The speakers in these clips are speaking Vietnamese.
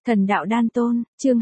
Thần đạo đan tôn, chương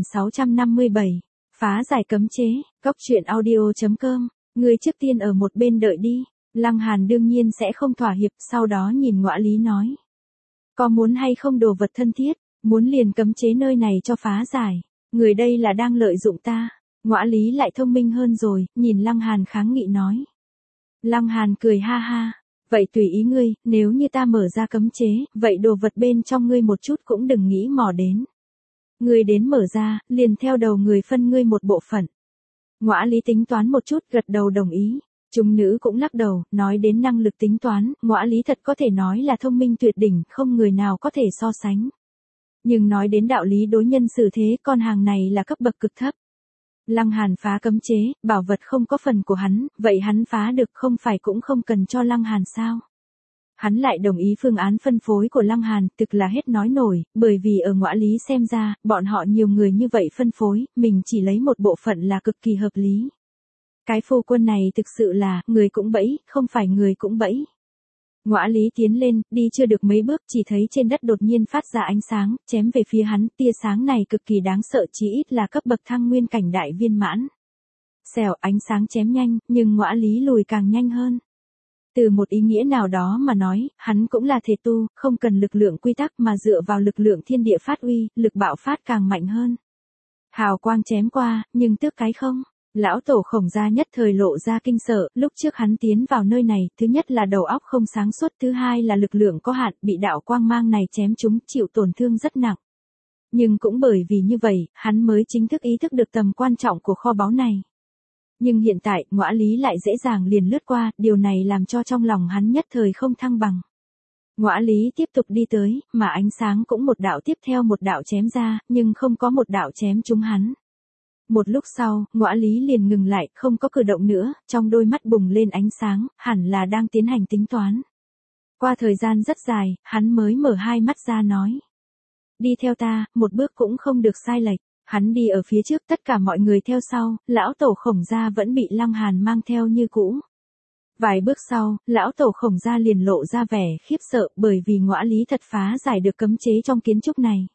2657. Phá giải cấm chế, góc truyện audio.com. Ngươi trước tiên ở một bên đợi đi. Lăng Hàn đương nhiên sẽ không thỏa hiệp, sau đó nhìn Ngõa Lý nói. Có muốn hay không đồ vật thân thiết, muốn liền cấm chế nơi này cho phá giải. Người đây là đang lợi dụng ta. Ngõa Lý lại thông minh hơn rồi, nhìn Lăng Hàn kháng nghị nói. Lăng Hàn cười ha ha. Vậy tùy ý ngươi, nếu như ta mở ra cấm chế, vậy đồ vật bên trong ngươi một chút cũng đừng nghĩ mò đến. Ngươi đến mở ra, liền theo đầu người phân ngươi một bộ phận. Ngõa Lý tính toán một chút, gật đầu đồng ý. Chúng nữ cũng lắc đầu, nói đến năng lực tính toán, Ngõa Lý thật có thể nói là thông minh tuyệt đỉnh, không người nào có thể so sánh. Nhưng nói đến đạo lý đối nhân xử thế, con hàng này là cấp bậc cực thấp. Lăng Hàn phá cấm chế, bảo vật không có phần của hắn, vậy hắn phá được không phải cũng không cần cho Lăng Hàn sao? Hắn lại đồng ý phương án phân phối của Lăng Hàn, thực là hết nói nổi, bởi vì ở Ngõa Lý xem ra, bọn họ nhiều người như vậy phân phối, mình chỉ lấy một bộ phận là cực kỳ hợp lý. Cái phu quân này thực sự là, người cũng bẫy, không phải người cũng bẫy. Ngõa Lý tiến lên, đi chưa được mấy bước, chỉ thấy trên đất đột nhiên phát ra ánh sáng, chém về phía hắn, tia sáng này cực kỳ đáng sợ, chí ít là cấp bậc thăng nguyên cảnh đại viên mãn. Xèo, ánh sáng chém nhanh, nhưng Ngõa Lý lùi càng nhanh hơn. Từ một ý nghĩa nào đó mà nói, hắn cũng là thể tu, không cần lực lượng quy tắc mà dựa vào lực lượng thiên địa phát uy, lực bạo phát càng mạnh hơn. Hào quang chém qua, nhưng tước cái không. Lão tổ Khổng Gia nhất thời lộ ra kinh sợ, lúc trước hắn tiến vào nơi này, thứ nhất là đầu óc không sáng suốt, thứ hai là lực lượng có hạn, bị đạo quang mang này chém trúng, chịu tổn thương rất nặng. Nhưng cũng bởi vì như vậy, hắn mới chính thức ý thức được tầm quan trọng của kho báu này. Nhưng hiện tại, Ngõa Lý lại dễ dàng liền lướt qua, điều này làm cho trong lòng hắn nhất thời không thăng bằng. Ngõa Lý tiếp tục đi tới, mà ánh sáng cũng một đạo tiếp theo một đạo chém ra, nhưng không có một đạo chém trúng hắn. Một lúc sau, Ngõa Lý liền ngừng lại, không có cử động nữa, trong đôi mắt bùng lên ánh sáng, hẳn là đang tiến hành tính toán. Qua thời gian rất dài, hắn mới mở hai mắt ra nói. Đi theo ta, một bước cũng không được sai lệch. Hắn đi ở phía trước, tất cả mọi người theo sau, lão tổ Khổng Gia vẫn bị Lăng Hàn mang theo như cũ. Vài bước sau, lão tổ Khổng Gia liền lộ ra vẻ khiếp sợ bởi vì Ngõa Lý thật phá giải được cấm chế trong kiến trúc này.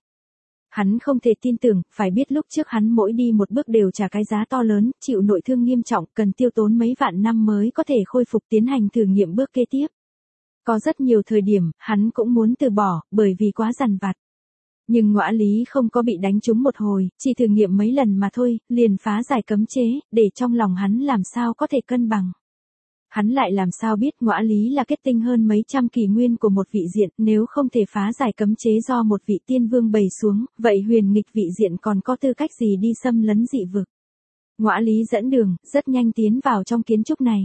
Hắn không thể tin tưởng, phải biết lúc trước hắn mỗi đi một bước đều trả cái giá to lớn, chịu nội thương nghiêm trọng, cần tiêu tốn mấy vạn năm mới có thể khôi phục tiến hành thử nghiệm bước kế tiếp. Có rất nhiều thời điểm, hắn cũng muốn từ bỏ, bởi vì quá dằn vặt. Nhưng Ngõa Lý không có bị đánh trúng một hồi, chỉ thử nghiệm mấy lần mà thôi, liền phá giải cấm chế, để trong lòng hắn làm sao có thể cân bằng. Hắn lại làm sao biết Ngõa Lý là kết tinh hơn mấy trăm kỷ nguyên của một vị diện, nếu không thể phá giải cấm chế do một vị tiên vương bày xuống, vậy huyền nghịch vị diện còn có tư cách gì đi xâm lấn dị vực. Ngõa Lý dẫn đường, rất nhanh tiến vào trong kiến trúc này.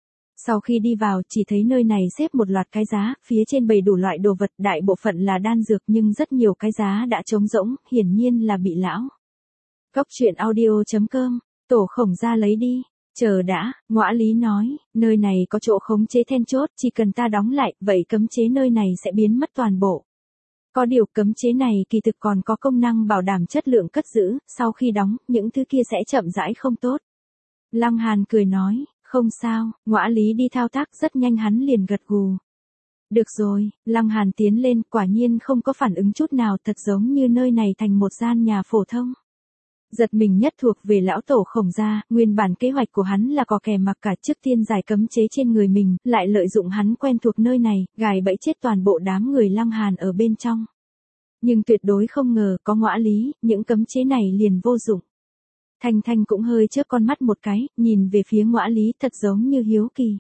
Sau khi đi vào, chỉ thấy nơi này xếp một loạt cái giá, phía trên bày đủ loại đồ vật, đại bộ phận là đan dược nhưng rất nhiều cái giá đã trống rỗng, hiển nhiên là bị lão. Góc truyện audio.com, tổ Khổng Gia lấy đi. Chờ đã, Ngõa Lý nói, nơi này có chỗ khống chế then chốt, chỉ cần ta đóng lại, vậy cấm chế nơi này sẽ biến mất toàn bộ. Có điều cấm chế này kỳ thực còn có công năng bảo đảm chất lượng cất giữ, sau khi đóng, những thứ kia sẽ chậm rãi không tốt. Lăng Hàn cười nói. Không sao, Ngõa Lý đi thao tác rất nhanh hắn liền gật gù. Được rồi, Lăng Hàn tiến lên, quả nhiên không có phản ứng chút nào, thật giống như nơi này thành một gian nhà phổ thông. Giật mình nhất thuộc về lão tổ Khổng Gia, nguyên bản kế hoạch của hắn là có kẻ mặc cả, trước tiên giải cấm chế trên người mình, lại lợi dụng hắn quen thuộc nơi này, gài bẫy chết toàn bộ đám người Lăng Hàn ở bên trong. Nhưng tuyệt đối không ngờ có Ngõa Lý, những cấm chế này liền vô dụng. Thanh Thanh cũng hơi chớp con mắt một cái, nhìn về phía Ngõa Lý thật giống như hiếu kỳ.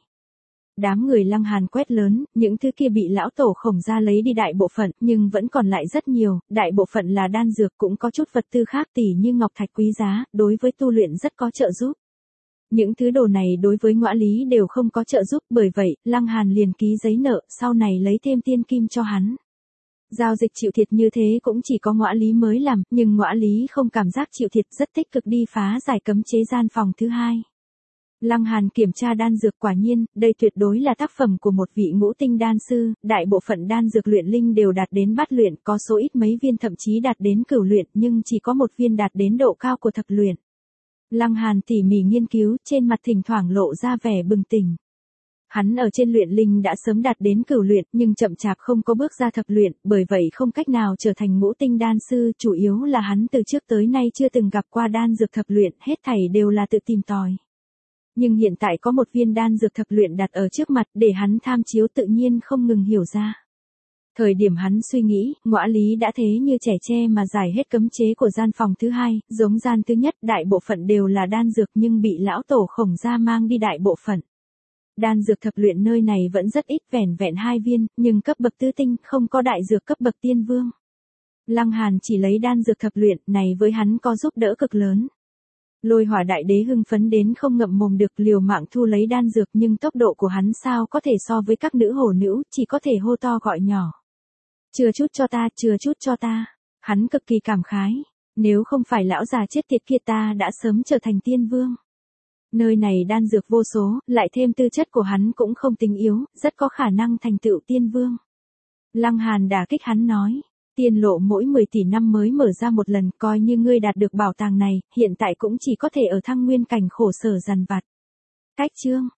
Đám người Lăng Hàn quét lớn, những thứ kia bị lão tổ Khổng Gia lấy đi đại bộ phận, nhưng vẫn còn lại rất nhiều, đại bộ phận là đan dược, cũng có chút vật tư khác tỉ như ngọc thạch quý giá, đối với tu luyện rất có trợ giúp. Những thứ đồ này đối với Ngõa Lý đều không có trợ giúp, bởi vậy, Lăng Hàn liền ký giấy nợ, sau này lấy thêm tiên kim cho hắn. Giao dịch chịu thiệt như thế cũng chỉ có Ngõa Lý mới làm, nhưng Ngõa Lý không cảm giác chịu thiệt, rất tích cực đi phá giải cấm chế gian phòng thứ hai. Lăng Hàn kiểm tra đan dược, quả nhiên, đây tuyệt đối là tác phẩm của một vị ngũ tinh đan sư, đại bộ phận đan dược luyện linh đều đạt đến bát luyện, có số ít mấy viên thậm chí đạt đến cửu luyện, nhưng chỉ có một viên đạt đến độ cao của thập luyện. Lăng Hàn tỉ mỉ nghiên cứu, trên mặt thỉnh thoảng lộ ra vẻ bừng tỉnh. Hắn ở trên luyện linh đã sớm đạt đến cửu luyện nhưng chậm chạp không có bước ra thập luyện, bởi vậy không cách nào trở thành ngũ tinh đan sư, chủ yếu là hắn từ trước tới nay chưa từng gặp qua đan dược thập luyện, hết thảy đều là tự tìm tòi. Nhưng hiện tại có một viên đan dược thập luyện đặt ở trước mặt để hắn tham chiếu tự nhiên không ngừng hiểu ra. Thời điểm hắn suy nghĩ, ngõa lý đã thế như trẻ tre mà giải hết cấm chế của gian phòng thứ hai, giống gian thứ nhất đại bộ phận đều là đan dược nhưng bị lão tổ Khổng gia mang đi đại bộ phận. Đan dược thập luyện nơi này vẫn rất ít, vẻn vẹn 2 viên, nhưng cấp bậc tứ tinh, không có đại dược cấp bậc tiên vương. Lăng Hàn chỉ lấy đan dược thập luyện này với hắn có giúp đỡ cực lớn. Lôi Hỏa đại đế hưng phấn đến không ngậm mồm được, liều mạng thu lấy đan dược nhưng tốc độ của hắn sao có thể so với các nữ hổ nữ, chỉ có thể hô to gọi nhỏ. Chừa chút cho ta, chừa chút cho ta. Hắn cực kỳ cảm khái. Nếu không phải lão già chết tiệt kia ta đã sớm trở thành tiên vương. Nơi này đan dược vô số, lại thêm tư chất của hắn cũng không tính yếu, rất có khả năng thành tựu tiên vương. Lăng Hàn đả kích hắn nói. Tiên lộ mỗi 10 tỷ năm mới mở ra một lần, coi như ngươi đạt được bảo tàng này, hiện tại cũng chỉ có thể ở thăng nguyên cảnh khổ sở dằn vặt. Cách chương.